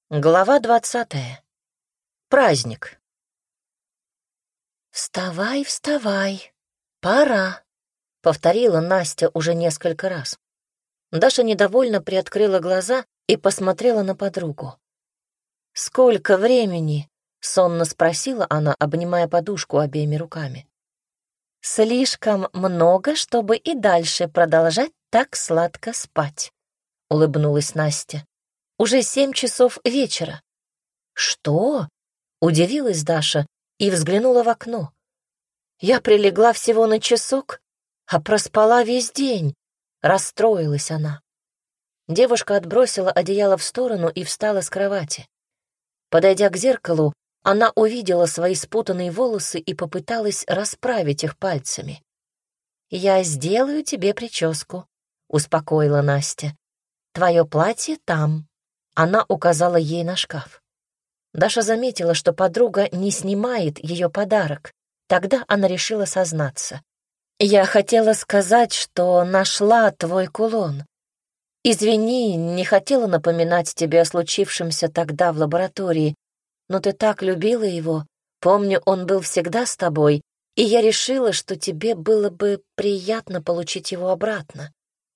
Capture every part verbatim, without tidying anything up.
Глава двадцатая. Праздник. «Вставай, вставай, пора», — повторила Настя уже несколько раз. Даша недовольно приоткрыла глаза и посмотрела на подругу. «Сколько времени?» — сонно спросила она, обнимая подушку обеими руками. «Слишком много, чтобы и дальше продолжать так сладко спать», — улыбнулась Настя. «Уже семь часов вечера». «Что?» — удивилась Даша и взглянула в окно. «Я прилегла всего на часок, а проспала весь день», — расстроилась она. Девушка отбросила одеяло в сторону и встала с кровати. Подойдя к зеркалу, она увидела свои спутанные волосы и попыталась расправить их пальцами. «Я сделаю тебе прическу», — успокоила Настя. «Твое платье там». Она указала ей на шкаф. Даша заметила, что подруга не снимает ее подарок. Тогда она решила сознаться. «Я хотела сказать, что нашла твой кулон. Извини, не хотела напоминать тебе о случившемся тогда в лаборатории, но ты так любила его. Помню, он был всегда с тобой, и я решила, что тебе было бы приятно получить его обратно».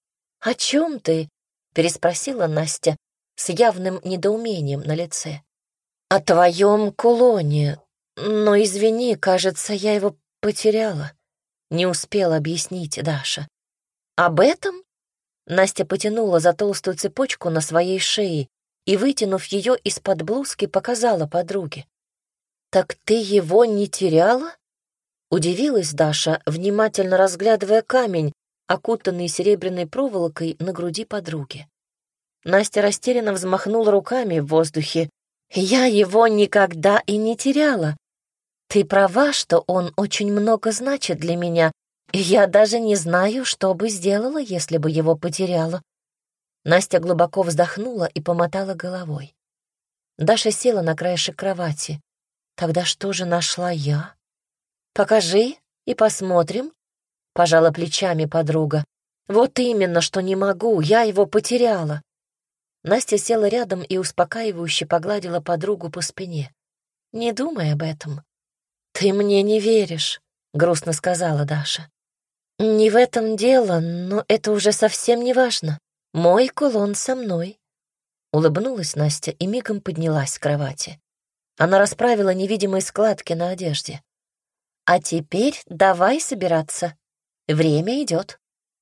«О чем ты?» — переспросила Настя с явным недоумением на лице. «О твоем кулоне. Но, извини, кажется, я его потеряла», — не успела объяснить Даша. «Об этом?» Настя потянула за толстую цепочку на своей шее и, вытянув ее из-под блузки, показала подруге. «Так ты его не теряла?» Удивилась Даша, внимательно разглядывая камень, окутанный серебряной проволокой на груди подруги. Настя растерянно взмахнула руками в воздухе. «Я его никогда и не теряла. Ты права, что он очень много значит для меня, и я даже не знаю, что бы сделала, если бы его потеряла». Настя глубоко вздохнула и помотала головой. Даша села на краешек кровати. «Тогда что же нашла я?» «Покажи и посмотрим», — пожала плечами подруга. «Вот именно, что не могу, я его потеряла». Настя села рядом и успокаивающе погладила подругу по спине. «Не думай об этом». «Ты мне не веришь», — грустно сказала Даша. «Не в этом дело, но это уже совсем не важно. Мой кулон со мной». Улыбнулась Настя и мигом поднялась с кровати. Она расправила невидимые складки на одежде. «А теперь давай собираться. Время идет».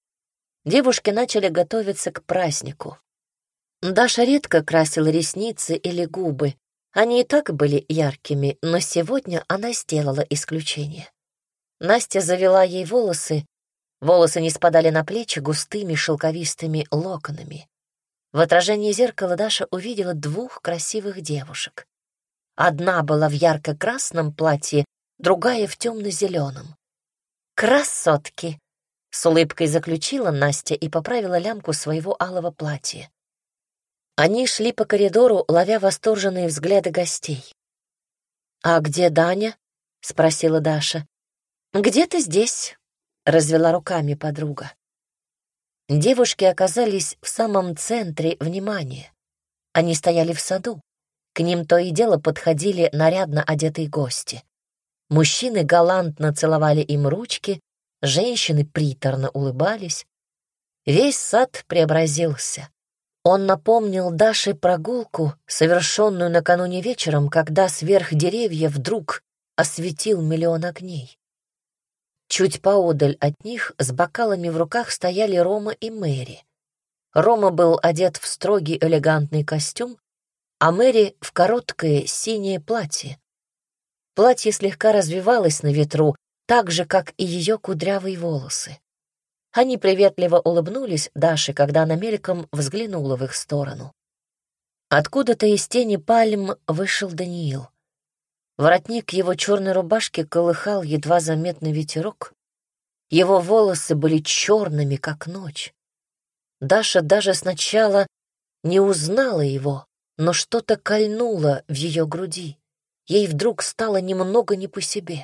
Девушки начали готовиться к празднику. Даша редко красила ресницы или губы. Они и так были яркими, но сегодня она сделала исключение. Настя завела ей волосы. Волосы не спадали на плечи густыми шелковистыми локонами. В отражении зеркала Даша увидела двух красивых девушек. Одна была в ярко-красном платье, другая в темно-зеленом. «Красотки!» — с улыбкой заключила Настя и поправила лямку своего алого платья. Они шли по коридору, ловя восторженные взгляды гостей. «А где Даня?» — спросила Даша. «Где-то здесь», — развела руками подруга. Девушки оказались в самом центре внимания. Они стояли в саду. К ним то и дело подходили нарядно одетые гости. Мужчины галантно целовали им ручки, женщины приторно улыбались. Весь сад преобразился. Он напомнил Даше прогулку, совершенную накануне вечером, когда сверх деревьев вдруг осветил миллион огней. Чуть поодаль от них с бокалами в руках стояли Рома и Мэри. Рома был одет в строгий элегантный костюм, а Мэри — в короткое синее платье. Платье слегка развивалось на ветру, так же, как и ее кудрявые волосы. Они приветливо улыбнулись Даше, когда она мельком взглянула в их сторону. Откуда-то из тени пальм вышел Даниил. Воротник его черной рубашки колыхал едва заметный ветерок. Его волосы были черными, как ночь. Даша даже сначала не узнала его, но что-то кольнуло в ее груди. Ей вдруг стало немного не по себе.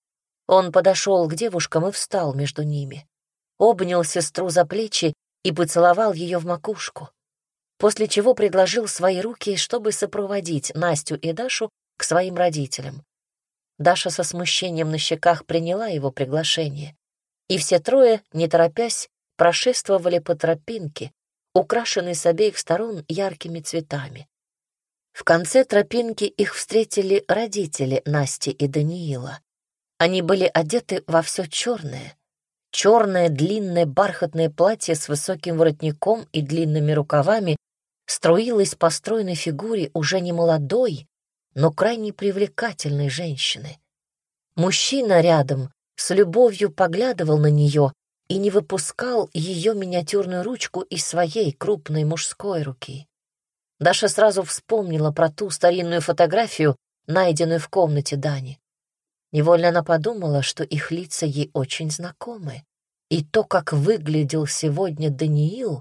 Он подошел к девушкам и встал между ними. Обнял сестру за плечи и поцеловал ее в макушку. после чего предложил свои руки, чтобы сопроводить Настю и Дашу к своим родителям. Даша со смущением на щеках приняла его приглашение, и все трое, не торопясь, прошествовали по тропинке, украшенной с обеих сторон яркими цветами. В конце тропинки их встретили родители Насти и Даниила. Они были одеты во все черное. Черное длинное бархатное платье с высоким воротником и длинными рукавами струилось по стройной фигуре уже не молодой, но крайне привлекательной женщины. Мужчина рядом с любовью поглядывал на нее и не выпускал ее миниатюрную ручку из своей крупной мужской руки. Даша сразу вспомнила про ту старинную фотографию, найденную в комнате Дани. Невольно она подумала, что их лица ей очень знакомы. И то, как выглядел сегодня Даниил...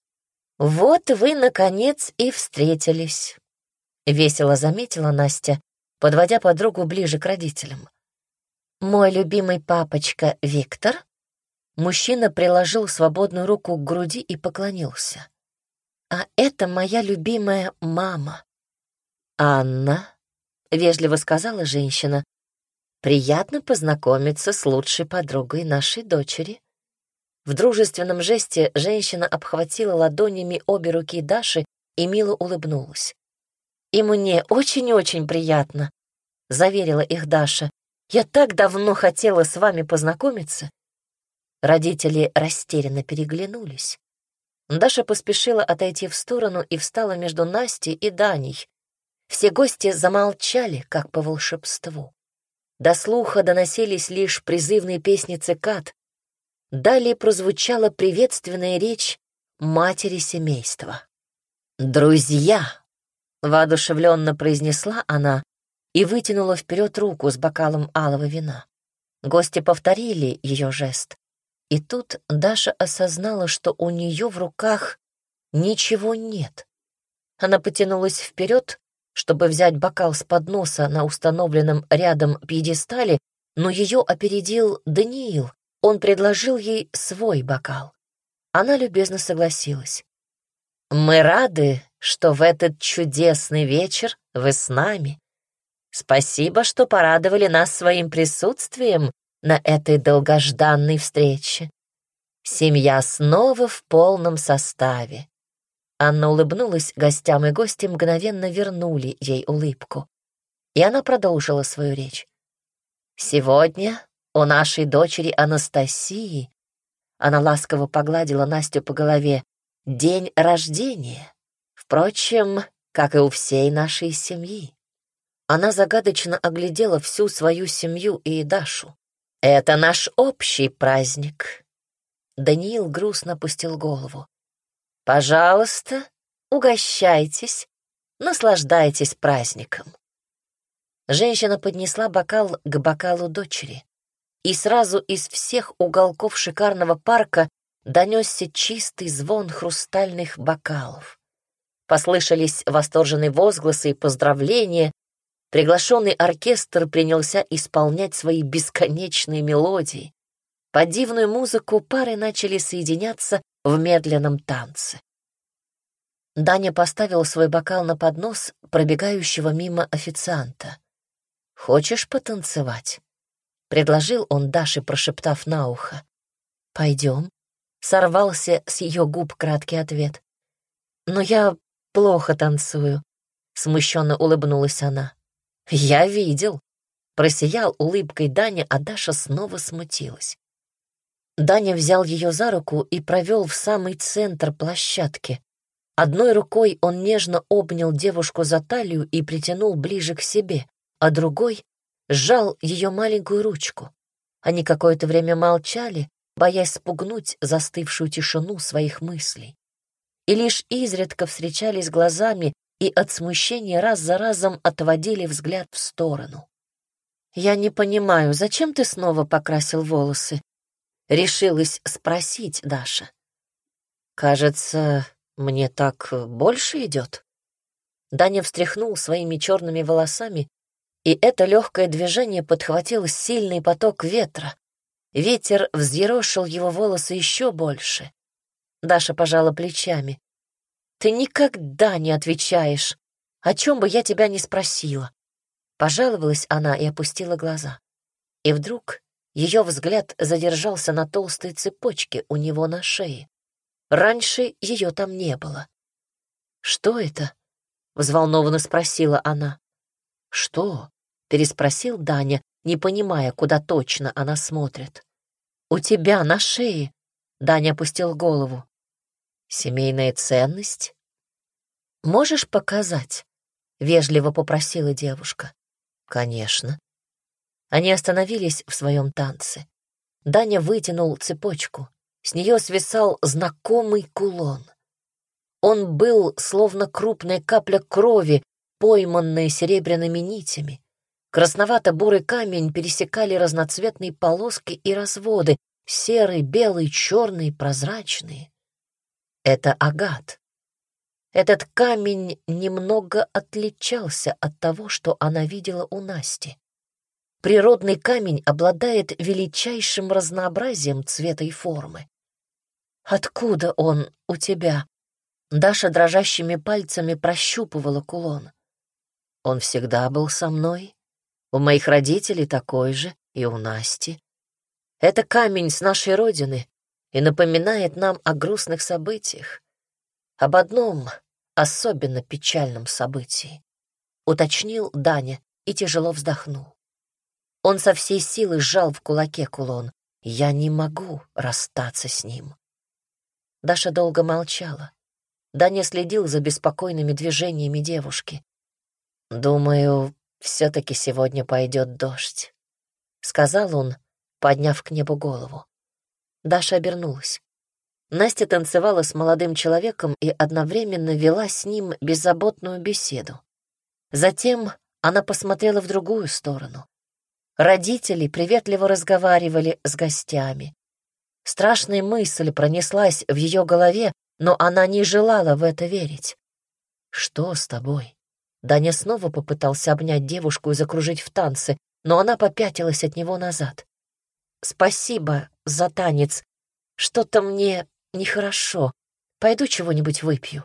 «Вот вы, наконец, и встретились», — весело заметила Настя, подводя подругу ближе к родителям. «Мой любимый папочка Виктор?» Мужчина приложил свободную руку к груди и поклонился. «А это моя любимая мама». «Анна», — вежливо сказала женщина, — «приятно познакомиться с лучшей подругой нашей дочери». В дружественном жесте женщина обхватила ладонями обе руки Даши и мило улыбнулась. «И мне очень-очень приятно», — заверила их Даша. «Я так давно хотела с вами познакомиться». Родители растерянно переглянулись. Даша поспешила отойти в сторону и встала между Настей и Даней. Все гости замолчали, как по волшебству. До слуха доносились лишь призывные песни цикад. Далее прозвучала приветственная речь матери семейства. «Друзья!» — воодушевленно произнесла она и вытянула вперед руку с бокалом алого вина. Гости повторили ее жест. И тут Даша осознала, что у нее в руках ничего нет. Она потянулась вперед, чтобы взять бокал с подноса на установленном рядом пьедестале, но ее опередил Даниил. Он предложил ей свой бокал. Она любезно согласилась. «Мы рады, что в этот чудесный вечер вы с нами. Спасибо, что порадовали нас своим присутствием на этой долгожданной встрече. Семья снова в полном составе». Анна улыбнулась гостям, и гости мгновенно вернули ей улыбку. И она продолжила свою речь. «Сегодня у нашей дочери Анастасии», она ласково погладила Настю по голове, «день рождения. Впрочем, как и у всей нашей семьи». Она загадочно оглядела всю свою семью и Дашу. «Это наш общий праздник». Даниил грустно опустил голову. «Пожалуйста, угощайтесь, наслаждайтесь праздником». Женщина поднесла бокал к бокалу дочери, и сразу из всех уголков шикарного парка донесся чистый звон хрустальных бокалов. Послышались восторженные возгласы и поздравления. Приглашенный оркестр принялся исполнять свои бесконечные мелодии. Под дивную музыку пары начали соединяться в медленном танце. Даня поставил свой бокал на поднос пробегающего мимо официанта. «Хочешь потанцевать?» — предложил он Даше, прошептав на ухо. «Пойдем», — сорвался с ее губ краткий ответ. «Но я плохо танцую», — смущенно улыбнулась она. «Я видел», — просиял улыбкой Даня, а Даша снова смутилась. Даня взял ее за руку и провел в самый центр площадки. Одной рукой он нежно обнял девушку за талию и притянул ближе к себе, а другой сжал ее маленькую ручку. Они какое-то время молчали, боясь спугнуть застывшую тишину своих мыслей. И лишь изредка встречались глазами и от смущения раз за разом отводили взгляд в сторону. «Я не понимаю, зачем ты снова покрасил волосы?» — решилась спросить Даша. «Кажется, мне так больше идет». Даня встряхнул своими черными волосами, и это легкое движение подхватило сильный поток ветра. Ветер взъерошил его волосы еще больше. Даша пожала плечами. Ты никогда не отвечаешь, о чем бы я тебя ни спросила. Пожаловалась она и опустила глаза. И вдруг ее взгляд задержался на толстой цепочке у него на шее. Раньше ее там не было. «Что это?» — взволнованно спросила она. «Что?» — переспросил Даня, не понимая, куда точно она смотрит. «У тебя на шее», — Даня опустил голову. «Семейная ценность?» «Можешь показать?» — вежливо попросила девушка. «Конечно». Они остановились в своем танце. Даня вытянул цепочку. С нее свисал знакомый кулон. Он был словно крупная капля крови, пойманная серебряными нитями. Красновато-бурый камень пересекали разноцветные полоски и разводы, серые, белые, черные, прозрачные. Это агат. Этот камень немного отличался от того, что она видела у Насти. Природный камень обладает величайшим разнообразием цвета и формы. «Откуда он у тебя?» Даша дрожащими пальцами прощупывала кулон. «Он всегда был со мной. У моих родителей такой же, и у Насти. Это камень с нашей родины и напоминает нам о грустных событиях, об одном особенно печальном событии», — уточнил Даня и тяжело вздохнул. Он со всей силы сжал в кулаке кулон. «Я не могу расстаться с ним». Даша долго молчала. Даня следил за беспокойными движениями девушки. «Думаю, все-таки сегодня пойдет дождь», — сказал он, подняв к небу голову. Даша обернулась. Настя танцевала с молодым человеком и одновременно вела с ним беззаботную беседу. Затем она посмотрела в другую сторону. Родители приветливо разговаривали с гостями. Страшная мысль пронеслась в ее голове, но она не желала в это верить. «Что с тобой?» Даня снова попытался обнять девушку и закружить в танце, но она попятилась от него назад. «Спасибо за танец. Что-то мне нехорошо. Пойду чего-нибудь выпью».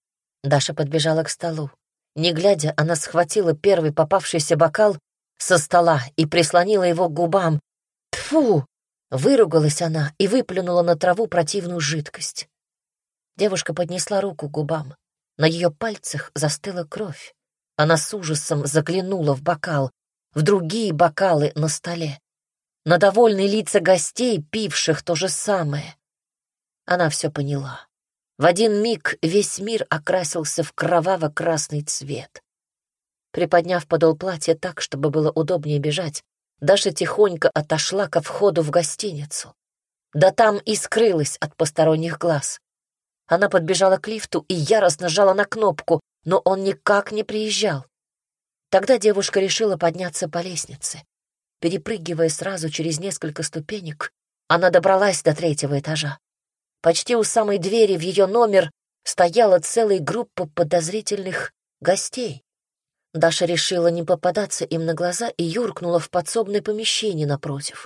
Даша подбежала к столу. Не глядя, она схватила первый попавшийся бокал со стола и прислонила его к губам. «Тьфу!» — выругалась она и выплюнула на траву противную жидкость. Девушка поднесла руку к губам. На ее пальцах застыла кровь. Она с ужасом заглянула в бокал, в другие бокалы на столе, на довольные лица гостей, пивших то же самое. Она все поняла. В один миг весь мир окрасился в кроваво-красный цвет. Приподняв подол платья так, чтобы было удобнее бежать, Даша тихонько отошла ко входу в гостиницу. Да там и скрылась от посторонних глаз. Она подбежала к лифту и яростно жала на кнопку, но он никак не приезжал. Тогда девушка решила подняться по лестнице. Перепрыгивая сразу через несколько ступенек, она добралась до третьего этажа. Почти у самой двери в ее номер стояла целая группа подозрительных гостей. Даша решила не попадаться им на глаза и юркнула в подсобное помещение напротив.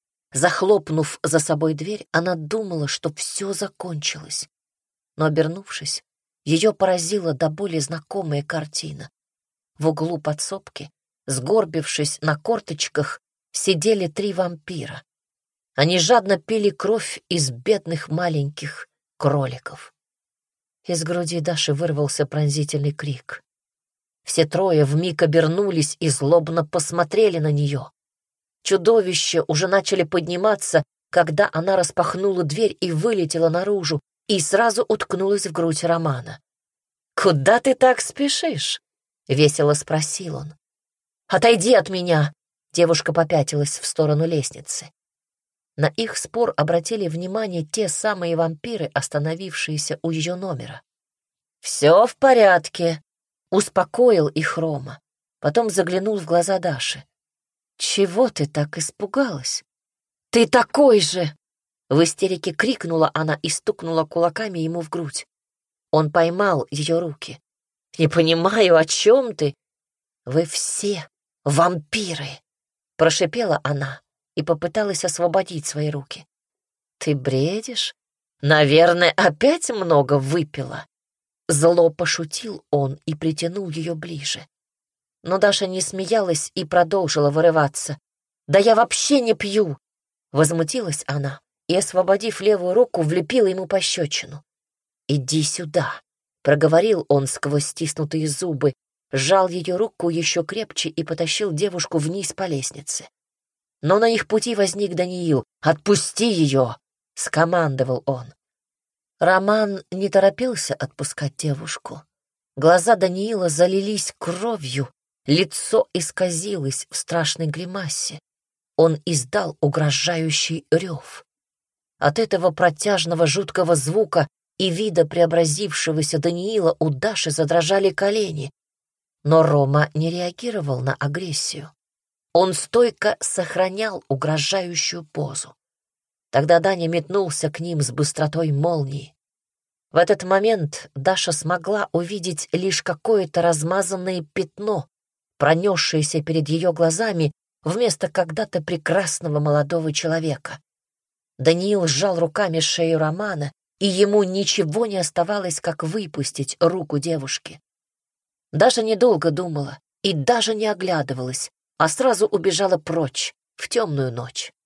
Захлопнув за собой дверь, она думала, что все закончилось. Но, обернувшись, ее поразила до боли знакомая картина. В углу подсобки, сгорбившись на корточках, сидели три вампира. Они жадно пили кровь из бедных маленьких кроликов. Из груди Даши вырвался пронзительный крик. Все трое вмиг обернулись и злобно посмотрели на нее. Чудовища уже начали подниматься, когда она распахнула дверь и вылетела наружу, и сразу уткнулась в грудь Романа. «Куда ты так спешишь?» — весело спросил он. «Отойди от меня!» — девушка попятилась в сторону лестницы. На их спор обратили внимание те самые вампиры, остановившиеся у ее номера. «Все в порядке», — успокоил их Рома. Потом заглянул в глаза Даши. «Чего ты так испугалась?» «Ты такой же!» В истерике крикнула она и стукнула кулаками ему в грудь. Он поймал ее руки. «Не понимаю, о чем ты?» «Вы все вампиры!» — прошипела она и попыталась освободить свои руки. «Ты бредишь? Наверное, опять много выпила?» Зло пошутил он и притянул ее ближе. Но Даша не смеялась и продолжила вырываться. «Да я вообще не пью!» Возмутилась она и, освободив левую руку, влепила ему пощечину. «Иди сюда!» — проговорил он сквозь стиснутые зубы, сжал ее руку еще крепче и потащил девушку вниз по лестнице. Но на их пути возник Даниил. «Отпусти ее!» — скомандовал он. Роман не торопился отпускать девушку. Глаза Даниила залились кровью, лицо исказилось в страшной гримасе. Он издал угрожающий рев. От этого протяжного жуткого звука и вида преобразившегося Даниила у Даши задрожали колени. Но Рома не реагировал на агрессию. Он стойко сохранял угрожающую позу. Тогда Даня метнулся к ним с быстротой молнии. В этот момент Даша смогла увидеть лишь какое-то размазанное пятно, пронесшееся перед ее глазами вместо когда-то прекрасного молодого человека. Даниил сжал руками шею Романа, и ему ничего не оставалось, как выпустить руку девушки. Даша недолго думала и даже не оглядывалась, а сразу убежала прочь в темную ночь.